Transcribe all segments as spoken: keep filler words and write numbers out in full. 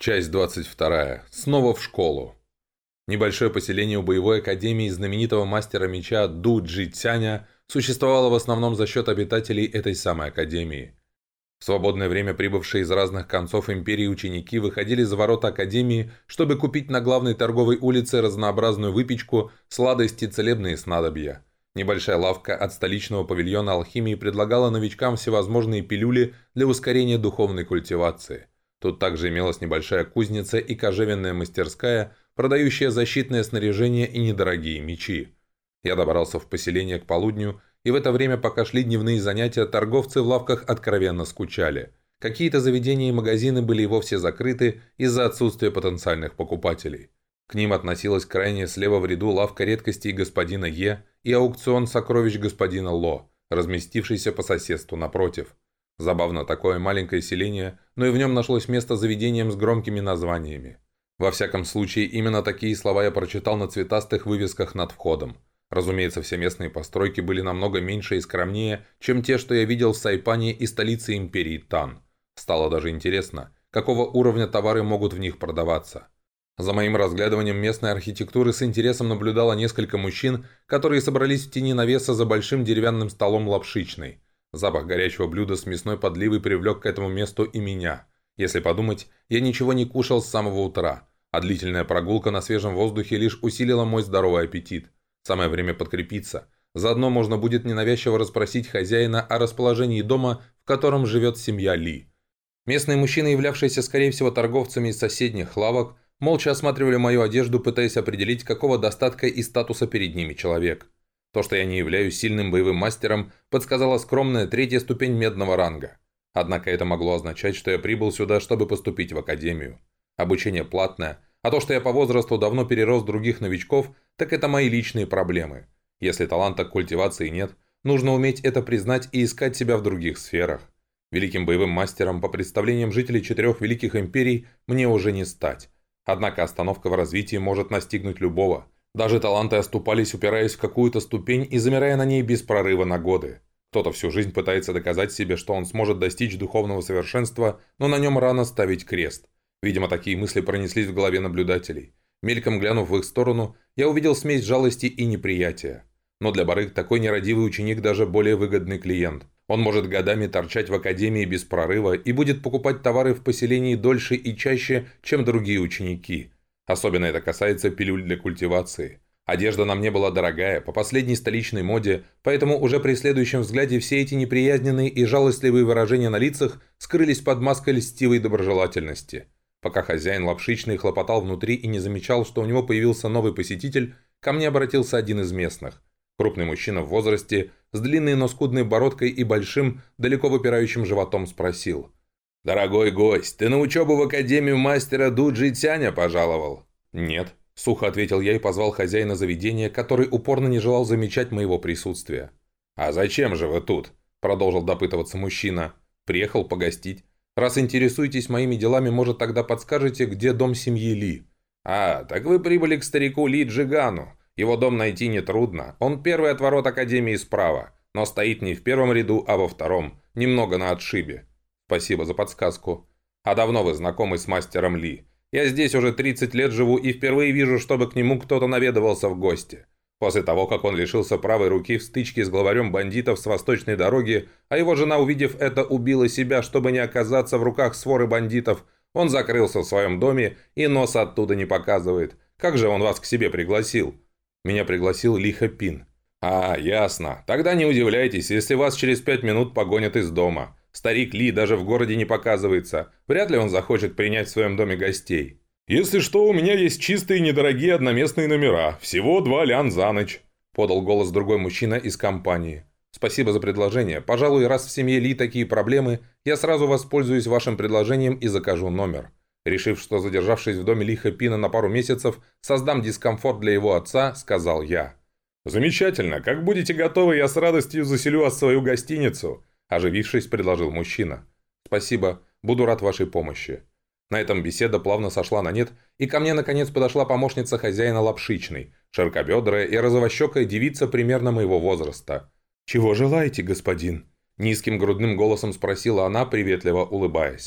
Часть двадцать вторая. Снова в школу. Небольшое поселение у боевой академии знаменитого мастера меча Ду Джи Цяня существовало в основном за счет обитателей этой самой академии. В свободное время прибывшие из разных концов империи ученики выходили за ворота академии, чтобы купить на главной торговой улице разнообразную выпечку, сладости, целебные снадобья. Небольшая лавка от столичного павильона алхимии предлагала новичкам всевозможные пилюли для ускорения духовной культивации. Тут также имелась небольшая кузница и кожевенная мастерская, продающая защитное снаряжение и недорогие мечи. Я добрался в поселение к полудню, и в это время, пока шли дневные занятия, торговцы в лавках откровенно скучали. Какие-то заведения и магазины были и вовсе закрыты из-за отсутствия потенциальных покупателей. К ним относилась крайне слева в ряду лавка редкостей господина Е и аукцион сокровищ господина Ло, разместившийся по соседству напротив. Забавно такое маленькое селение, но и в нем нашлось место заведением с громкими названиями. Во всяком случае, именно такие слова я прочитал на цветастых вывесках над входом. Разумеется, все местные постройки были намного меньше и скромнее, чем те, что я видел в Сайпане и столице империи Тан. Стало даже интересно, какого уровня товары могут в них продаваться. За моим разглядыванием местной архитектуры с интересом наблюдало несколько мужчин, которые собрались в тени навеса за большим деревянным столом лапшичной. Запах горячего блюда с мясной подливой привлек к этому месту и меня. Если подумать, я ничего не кушал с самого утра, а длительная прогулка на свежем воздухе лишь усилила мой здоровый аппетит. Самое время подкрепиться. Заодно можно будет ненавязчиво расспросить хозяина о расположении дома, в котором живет семья Ли. Местные мужчины, являвшиеся скорее всего торговцами из соседних лавок, молча осматривали мою одежду, пытаясь определить, какого достатка и статуса перед ними человек. То, что я не являюсь сильным боевым мастером, подсказала скромная третья ступень медного ранга. Однако это могло означать, что я прибыл сюда, чтобы поступить в академию. Обучение платное, а то, что я по возрасту давно перерос других новичков, так это мои личные проблемы. Если таланта к культивации нет, нужно уметь это признать и искать себя в других сферах. Великим боевым мастером, по представлениям жителей четырех великих империй, мне уже не стать. Однако остановка в развитии может настигнуть любого. Даже таланты оступались, упираясь в какую-то ступень и замирая на ней без прорыва на годы. Кто-то всю жизнь пытается доказать себе, что он сможет достичь духовного совершенства, но на нем рано ставить крест. Видимо, такие мысли пронеслись в голове наблюдателей. Мельком глянув в их сторону, я увидел смесь жалости и неприятия. Но для барыг такой нерадивый ученик даже более выгодный клиент. Он может годами торчать в академии без прорыва и будет покупать товары в поселении дольше и чаще, чем другие ученики. Особенно это касается пилюль для культивации. Одежда на мне была дорогая, по последней столичной моде, поэтому уже при следующем взгляде все эти неприязненные и жалостливые выражения на лицах скрылись под маской льстивой доброжелательности. Пока хозяин лапшичный хлопотал внутри и не замечал, что у него появился новый посетитель, ко мне обратился один из местных. Крупный мужчина в возрасте, с длинной, но скудной бородкой и большим, далеко выпирающим животом спросил: «Дорогой гость, ты на учебу в академию мастера Ду Джи Цяня пожаловал?» «Нет», – сухо ответил я и позвал хозяина заведения, который упорно не желал замечать моего присутствия. «А зачем же вы тут?» – продолжил допытываться мужчина. «Приехал погостить. Раз интересуетесь моими делами, может, тогда подскажете, где дом семьи Ли?» «А, так вы прибыли к старику Ли Джигану. Его дом найти нетрудно. Он первый от ворот академии справа, но стоит не в первом ряду, а во втором, немного на отшибе». «Спасибо за подсказку. А давно вы знакомы с мастером Ли? Я здесь уже тридцать лет живу и впервые вижу, чтобы к нему кто-то наведывался в гости. После того, как он лишился правой руки в стычке с главарем бандитов с восточной дороги, а его жена, увидев это, убила себя, чтобы не оказаться в руках своры бандитов, он закрылся в своем доме и носа оттуда не показывает. Как же он вас к себе пригласил?» «Меня пригласил Ли Хэпин». «А, ясно. Тогда не удивляйтесь, если вас через пять минут погонят из дома. Старик Ли даже в городе не показывается. Вряд ли он захочет принять в своем доме гостей». «Если что, у меня есть чистые недорогие одноместные номера. Всего два лян за ночь», – подал голос другой мужчина из компании. «Спасибо за предложение. Пожалуй, раз в семье Ли такие проблемы, я сразу воспользуюсь вашим предложением и закажу номер». Решив, что задержавшись в доме Ли Хэпина на пару месяцев, создам дискомфорт для его отца, сказал я. «Замечательно. Как будете готовы, я с радостью заселю вас в свою гостиницу», – оживившись, предложил мужчина. «Спасибо. Буду рад вашей помощи». На этом беседа плавно сошла на нет, и ко мне наконец подошла помощница хозяина лапшичной, широкобедрая и розовощекая девица примерно моего возраста. «Чего желаете, господин?» – низким грудным голосом спросила она, приветливо улыбаясь.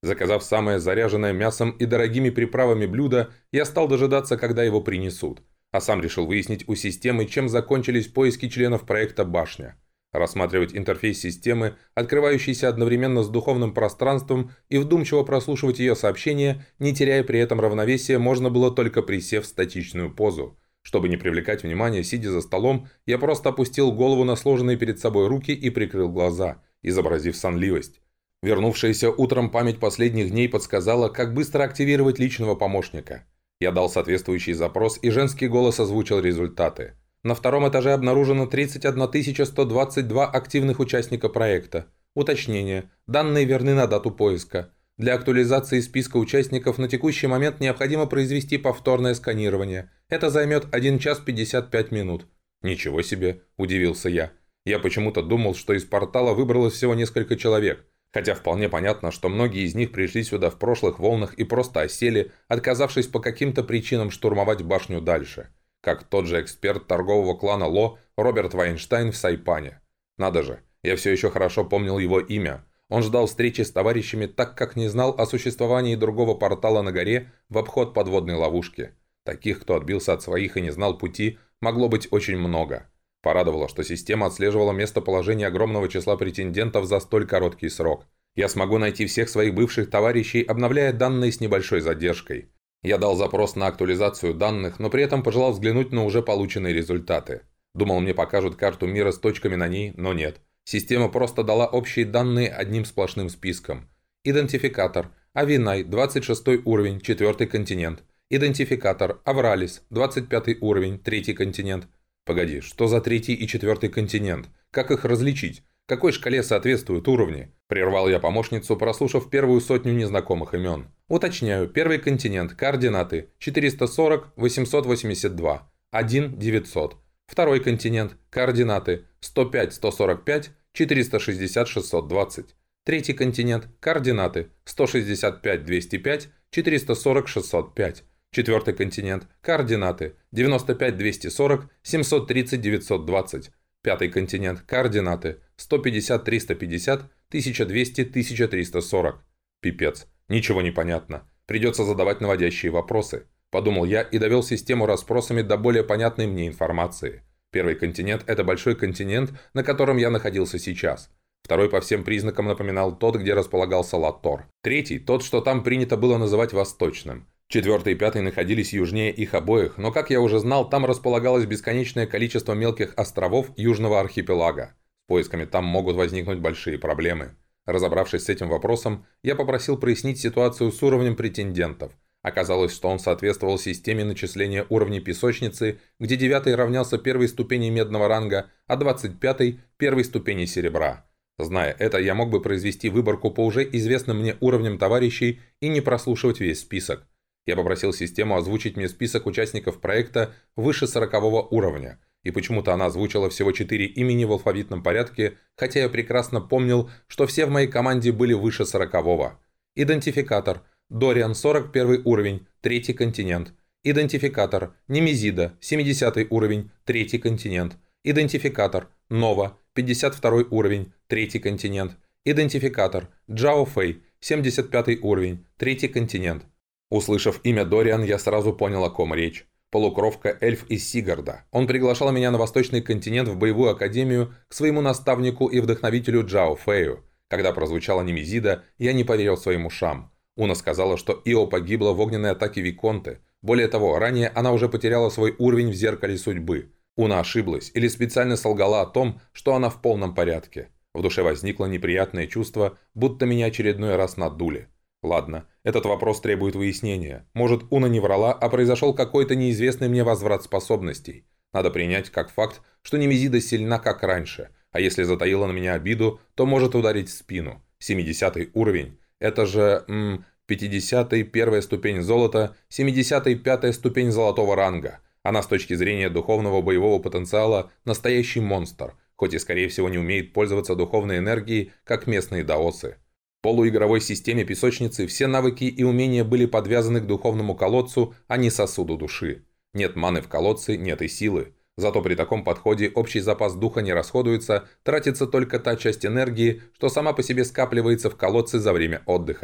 Заказав самое заряженное мясом и дорогими приправами блюдо, я стал дожидаться, когда его принесут. А сам решил выяснить у системы, чем закончились поиски членов проекта «Башня». Рассматривать интерфейс системы, открывающийся одновременно с духовным пространством, и вдумчиво прослушивать ее сообщения, не теряя при этом равновесия, можно было только присев в статичную позу. Чтобы не привлекать внимания, сидя за столом, я просто опустил голову на сложенные перед собой руки и прикрыл глаза, изобразив сонливость. Вернувшаяся утром память последних дней подсказала, как быстро активировать личного помощника. Я дал соответствующий запрос, и женский голос озвучил результаты. На втором этаже обнаружено тридцать одна тысяча сто двадцать два активных участника проекта. Уточнение. Данные верны на дату поиска. Для актуализации списка участников на текущий момент необходимо произвести повторное сканирование. Это займет один час пятьдесят пять минут. Ничего себе, удивился я. Я почему-то думал, что из портала выбралось всего несколько человек. Хотя вполне понятно, что многие из них пришли сюда в прошлых волнах и просто осели, отказавшись по каким-то причинам штурмовать башню дальше. Как тот же эксперт торгового клана Ло Роберт Вайнштайн в Сайпане. Надо же, я все еще хорошо помнил его имя. Он ждал встречи с товарищами, так как не знал о существовании другого портала на горе в обход подводной ловушки. Таких, кто отбился от своих и не знал пути, могло быть очень много. Порадовало, что система отслеживала местоположение огромного числа претендентов за столь короткий срок. Я смогу найти всех своих бывших товарищей, обновляя данные с небольшой задержкой. Я дал запрос на актуализацию данных, но при этом пожелал взглянуть на уже полученные результаты. Думал, мне покажут карту мира с точками на ней, но нет. Система просто дала общие данные одним сплошным списком. Идентификатор. Авинай, двадцать шестой уровень, четвертый континент. Идентификатор. Авралис, двадцать пятый уровень, третий континент. Погоди, что за третий и четвертый континент? Как их различить? Какой шкале соответствуют уровни? Прервал я помощницу, прослушав первую сотню незнакомых имен. Уточняю, первый континент, координаты четыреста сорок восемьсот восемьдесят два, один девятьсот. Второй континент, координаты сто пять сто сорок пять, четыреста шестьдесят шестьсот двадцать. Третий континент, координаты сто шестьдесят пять двести пять, четыреста сорок шестьсот пять. Четвертый континент, координаты девяносто пять двести сорок, семьсот тридцать девятьсот двадцать. Пятый континент, координаты сто пятьдесят триста пятьдесят, тысяча двести тысяча триста сорок. Пипец, ничего не понятно. Придется задавать наводящие вопросы. Подумал я и довел систему расспросами до более понятной мне информации. Первый континент – это большой континент, на котором я находился сейчас. Второй по всем признакам напоминал тот, где располагался Латор. Третий – тот, что там принято было называть Восточным. Четвертый и пятый находились южнее их обоих, но, как я уже знал, там располагалось бесконечное количество мелких островов Южного архипелага. С поисками там могут возникнуть большие проблемы. Разобравшись с этим вопросом, я попросил прояснить ситуацию с уровнем претендентов. Оказалось, что он соответствовал системе начисления уровней песочницы, где девятый равнялся первой ступени медного ранга, а двадцать пятый – первой ступени серебра. Зная это, я мог бы произвести выборку по уже известным мне уровням товарищей и не прослушивать весь список. Я попросил систему озвучить мне список участников проекта выше сорокового уровня, и почему-то она озвучила всего четыре имени в алфавитном порядке, хотя я прекрасно помнил, что все в моей команде были выше сорокового. Идентификатор. Дориан, сорок первый уровень, третий континент. Идентификатор. Немезида, семидесятый уровень, третий континент. Идентификатор. Нова, пятьдесят второй уровень, третий континент. Идентификатор. Джао Фэй, семьдесят пятый уровень, третий континент. Услышав имя Дориан, я сразу понял, о ком речь. Полукровка эльф из Сигарда. Он приглашал меня на Восточный континент в боевую академию к своему наставнику и вдохновителю Джао Фэю. Когда прозвучала Немезида, я не поверил своим ушам. Уна сказала, что Ио погибла в огненной атаке Виконты. Более того, ранее она уже потеряла свой уровень в зеркале судьбы. Уна ошиблась или специально солгала о том, что она в полном порядке. В душе возникло неприятное чувство, будто меня очередной раз надули. Ладно, этот вопрос требует выяснения. Может, Уна не врала, а произошел какой-то неизвестный мне возврат способностей. Надо принять как факт, что Немезида сильна как раньше, а если затаила на меня обиду, то может ударить в спину. семидесятый уровень. Это же, м, пятидесятый первая ступень золота, семидесятый пятая ступень золотого ранга. Она с точки зрения духовного боевого потенциала настоящий монстр, хоть и скорее всего не умеет пользоваться духовной энергией, как местные даосы. В полуигровой системе песочницы все навыки и умения были подвязаны к духовному колодцу, а не сосуду души. Нет маны в колодце, нет и силы. Зато при таком подходе общий запас духа не расходуется, тратится только та часть энергии, что сама по себе скапливается в колодце за время отдыха.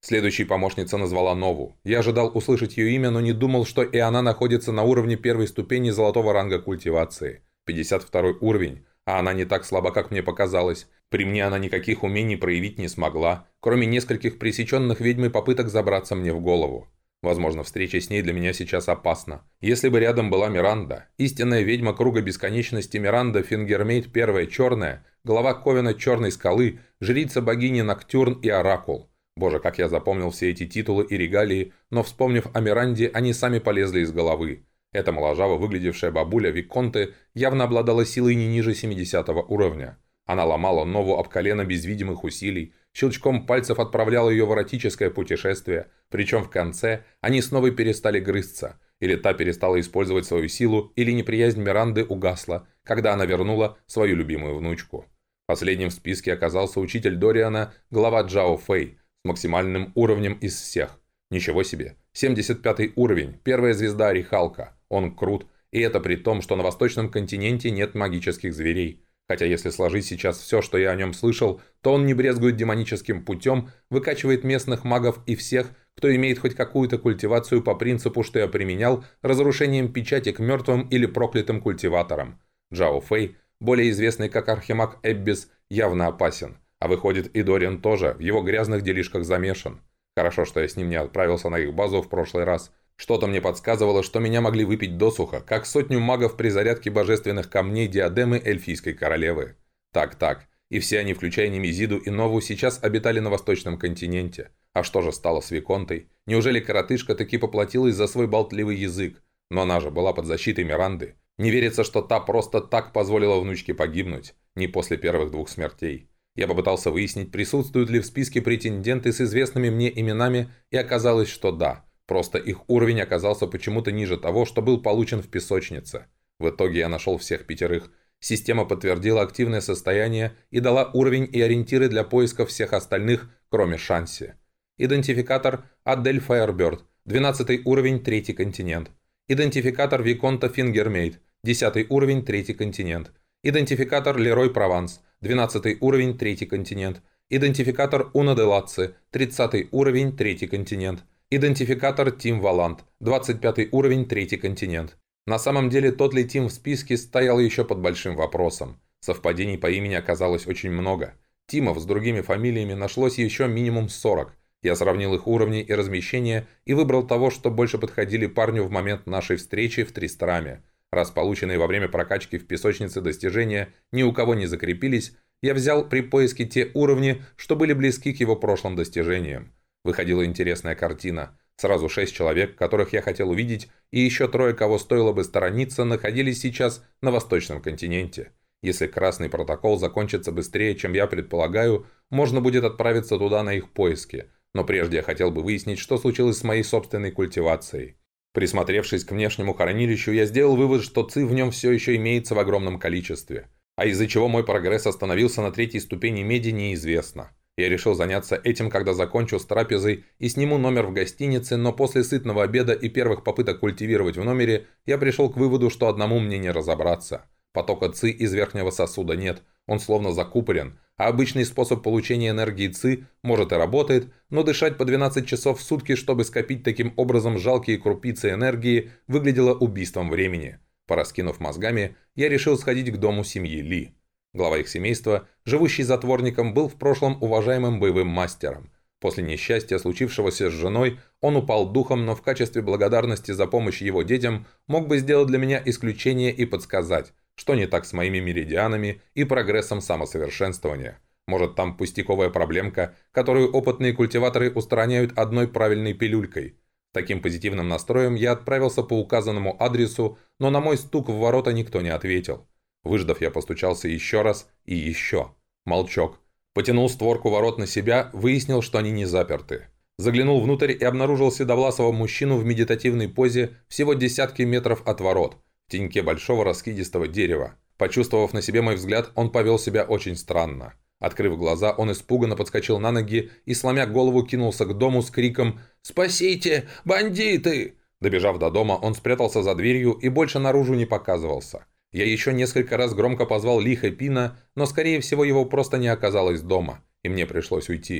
Следующей помощница назвала Нову. Я ожидал услышать ее имя, но не думал, что и она находится на уровне первой ступени золотого ранга культивации. пятьдесят второй уровень, а она не так слаба, как мне показалось. При мне она никаких умений проявить не смогла, кроме нескольких пресеченных ведьмой попыток забраться мне в голову. Возможно, встреча с ней для меня сейчас опасна. Если бы рядом была Миранда, истинная ведьма Круга Бесконечности Миранда Фингермейт Первая Черная, глава Ковена Черной Скалы, жрица богини Ноктюрн и Оракул. Боже, как я запомнил все эти титулы и регалии, но вспомнив о Миранде, они сами полезли из головы. Эта моложаво выглядевшая бабуля Виконте явно обладала силой не ниже семидесятого уровня. Она ломала Нову об колено без видимых усилий, щелчком пальцев отправляла ее в эротическое путешествие, причем в конце они снова перестали грызться, или та перестала использовать свою силу, или неприязнь Миранды угасла, когда она вернула свою любимую внучку. Последним в списке оказался учитель Дориана, глава Джао Фэй, с максимальным уровнем из всех. Ничего себе, семьдесят пятый уровень, первая звезда Орехалка, он крут, и это при том, что на восточном континенте нет магических зверей. Хотя если сложить сейчас все, что я о нем слышал, то он не брезгует демоническим путем, выкачивает местных магов и всех, кто имеет хоть какую-то культивацию по принципу, что я применял, разрушением печати к мертвым или проклятым культиваторам. Джао Фэй, более известный как архимаг Эббис, явно опасен. А выходит, и Дориан тоже в его грязных делишках замешан. Хорошо, что я с ним не отправился на их базу в прошлый раз. Что-то мне подсказывало, что меня могли выпить досуха, как сотню магов при зарядке божественных камней диадемы эльфийской королевы. Так-так, и все они, включая Немезиду и Нову, сейчас обитали на восточном континенте. А что же стало с Виконтой? Неужели коротышка таки поплатилась за свой болтливый язык? Но она же была под защитой Миранды. Не верится, что та просто так позволила внучке погибнуть, не после первых двух смертей. Я попытался выяснить, присутствуют ли в списке претенденты с известными мне именами, и оказалось, что да. Просто их уровень оказался почему-то ниже того, что был получен в песочнице. В итоге я нашел всех пятерых. Система подтвердила активное состояние и дала уровень и ориентиры для поиска всех остальных, кроме Шанси. Идентификатор Адель Фаерберд, двенадцатый уровень, третий континент. Идентификатор Виконта Фингермейт, десятый уровень, третий континент. Идентификатор Лерой Прованс, двенадцатый уровень, третий континент. Идентификатор Уна де Латци, тридцатый уровень, третий континент. Идентификатор Тим Валант, двадцать пятый уровень, третий континент. На самом деле тот ли Тим в списке стоял еще под большим вопросом. Совпадений по имени оказалось очень много. Тимов с другими фамилиями нашлось еще минимум сорок. Я сравнил их уровни и размещения и выбрал того, что больше подходили парню в момент нашей встречи в Тристраме. Раз полученные во время прокачки в песочнице достижения ни у кого не закрепились, я взял при поиске те уровни, что были близки к его прошлым достижениям. Выходила интересная картина. Сразу шесть человек, которых я хотел увидеть, и еще трое, кого стоило бы сторониться, находились сейчас на восточном континенте. Если красный протокол закончится быстрее, чем я предполагаю, можно будет отправиться туда на их поиски. Но прежде я хотел бы выяснить, что случилось с моей собственной культивацией. Присмотревшись к внешнему хранилищу, я сделал вывод, что ци в нем все еще имеется в огромном количестве. А из-за чего мой прогресс остановился на третьей ступени меди, неизвестно. Я решил заняться этим, когда закончу с трапезой и сниму номер в гостинице, но после сытного обеда и первых попыток культивировать в номере, я пришел к выводу, что одному мне не разобраться. Потока ци из верхнего сосуда нет, он словно закупорен, а обычный способ получения энергии ци, может и работает, но дышать по двенадцать часов в сутки, чтобы скопить таким образом жалкие крупицы энергии, выглядело убийством времени. Пораскинув мозгами, я решил сходить к дому семьи Ли. Глава их семейства, живущий затворником, был в прошлом уважаемым боевым мастером. После несчастья, случившегося с женой, он упал духом, но в качестве благодарности за помощь его детям мог бы сделать для меня исключение и подсказать, что не так с моими меридианами и прогрессом самосовершенствования. Может, там пустяковая проблемка, которую опытные культиваторы устраняют одной правильной пилюлькой. Таким позитивным настроем я отправился по указанному адресу, но на мой стук в ворота никто не ответил. Выждав, я постучался еще раз и еще. Молчок. Потянул створку ворот на себя, выяснил, что они не заперты. Заглянул внутрь и обнаружил седовласого мужчину в медитативной позе всего десятки метров от ворот, в теньке большого раскидистого дерева. Почувствовав на себе мой взгляд, он повел себя очень странно. Открыв глаза, он испуганно подскочил на ноги и, сломя голову, кинулся к дому с криком «Спасите! Бандиты!». Добежав до дома, он спрятался за дверью и больше наружу не показывался. Я еще несколько раз громко позвал Ли Хэпина, но, скорее всего, его просто не оказалось дома, и мне пришлось уйти.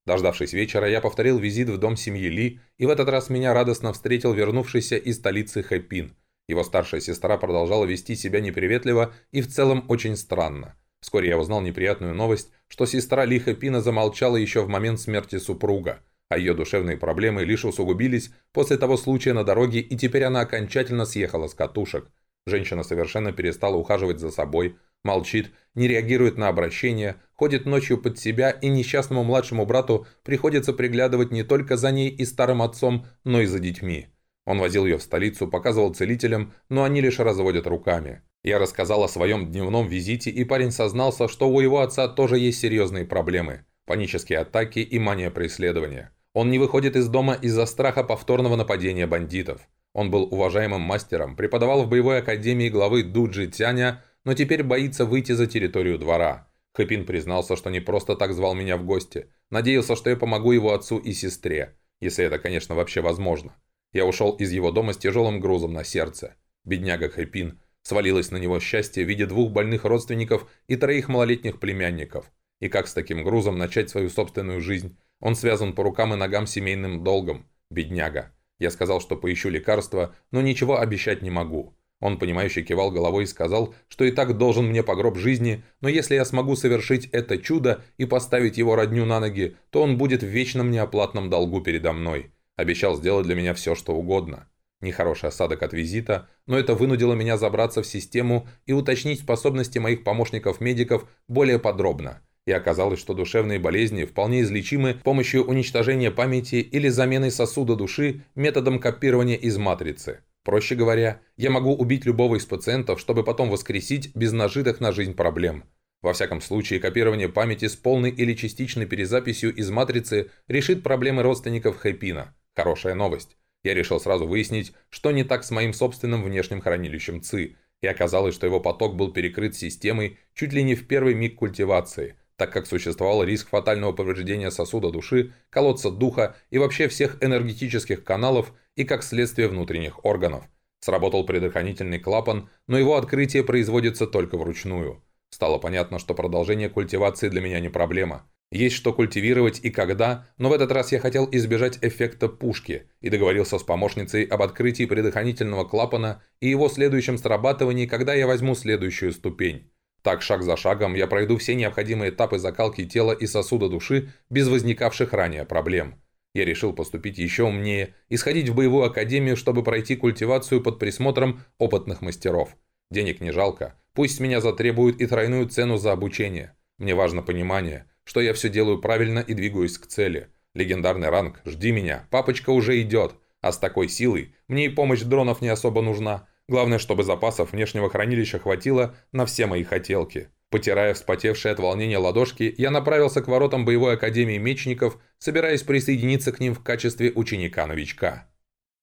Дождавшись вечера, я повторил визит в дом семьи Ли, и в этот раз меня радостно встретил вернувшийся из столицы Хэпин. Его старшая сестра продолжала вести себя неприветливо и в целом очень странно. Вскоре я узнал неприятную новость, что сестра Ли Хэпина замолчала еще в момент смерти супруга, а ее душевные проблемы лишь усугубились после того случая на дороге, и теперь она окончательно съехала с катушек. Женщина совершенно перестала ухаживать за собой, молчит, не реагирует на обращения, ходит ночью под себя, и несчастному младшему брату приходится приглядывать не только за ней и старым отцом, но и за детьми. Он возил ее в столицу, показывал целителям, но они лишь разводят руками. Я рассказал о своем дневном визите, и парень сознался, что у его отца тоже есть серьезные проблемы. Панические атаки и мания преследования. Он не выходит из дома из-за страха повторного нападения бандитов. Он был уважаемым мастером, преподавал в боевой академии главы Ду Джитсяня, но теперь боится выйти за территорию двора. Хэпин признался, что не просто так звал меня в гости. Надеялся, что я помогу его отцу и сестре. Если это, конечно, вообще возможно. Я ушел из его дома с тяжелым грузом на сердце. Бедняга Хэпин. Свалилось на него счастье в виде двух больных родственников и троих малолетних племянников. И как с таким грузом начать свою собственную жизнь? Он связан по рукам и ногам семейным долгом. Бедняга. Я сказал, что поищу лекарства, но ничего обещать не могу. Он, понимающе кивал головой и сказал, что и так должен мне по гроб жизни, но если я смогу совершить это чудо и поставить его родню на ноги, то он будет в вечном неоплатном долгу передо мной. Обещал сделать для меня все, что угодно. Нехороший осадок от визита, но это вынудило меня забраться в систему и уточнить способности моих помощников-медиков более подробно. И оказалось, что душевные болезни вполне излечимы с помощью уничтожения памяти или замены сосуда души методом копирования из матрицы. Проще говоря, я могу убить любого из пациентов, чтобы потом воскресить без нажитых на жизнь проблем. Во всяком случае, копирование памяти с полной или частичной перезаписью из матрицы решит проблемы родственников Хэпина. Хорошая новость. Я решил сразу выяснить, что не так с моим собственным внешним хранилищем ЦИ, и оказалось, что его поток был перекрыт системой чуть ли не в первый миг культивации, так как существовал риск фатального повреждения сосуда души, колодца духа и вообще всех энергетических каналов и, как следствие, внутренних органов. Сработал предохранительный клапан, но его открытие производится только вручную. Стало понятно, что продолжение культивации для меня не проблема. Есть что культивировать и когда, но в этот раз я хотел избежать эффекта пушки и договорился с помощницей об открытии предохранительного клапана и его следующем срабатывании, когда я возьму следующую ступень. Так, шаг за шагом, я пройду все необходимые этапы закалки тела и сосуда души без возникавших ранее проблем. Я решил поступить еще умнее и сходить в боевую академию, чтобы пройти культивацию под присмотром опытных мастеров. Денег не жалко, пусть с меня затребуют и тройную цену за обучение. Мне важно понимание, что я все делаю правильно и двигаюсь к цели. Легендарный ранг, жди меня, папочка уже идет, а с такой силой мне и помощь дронов не особо нужна. Главное, чтобы запасов внешнего хранилища хватило на все мои хотелки. Потирая вспотевшие от волнения ладошки, я направился к воротам боевой академии мечников, собираясь присоединиться к ним в качестве ученика-новичка.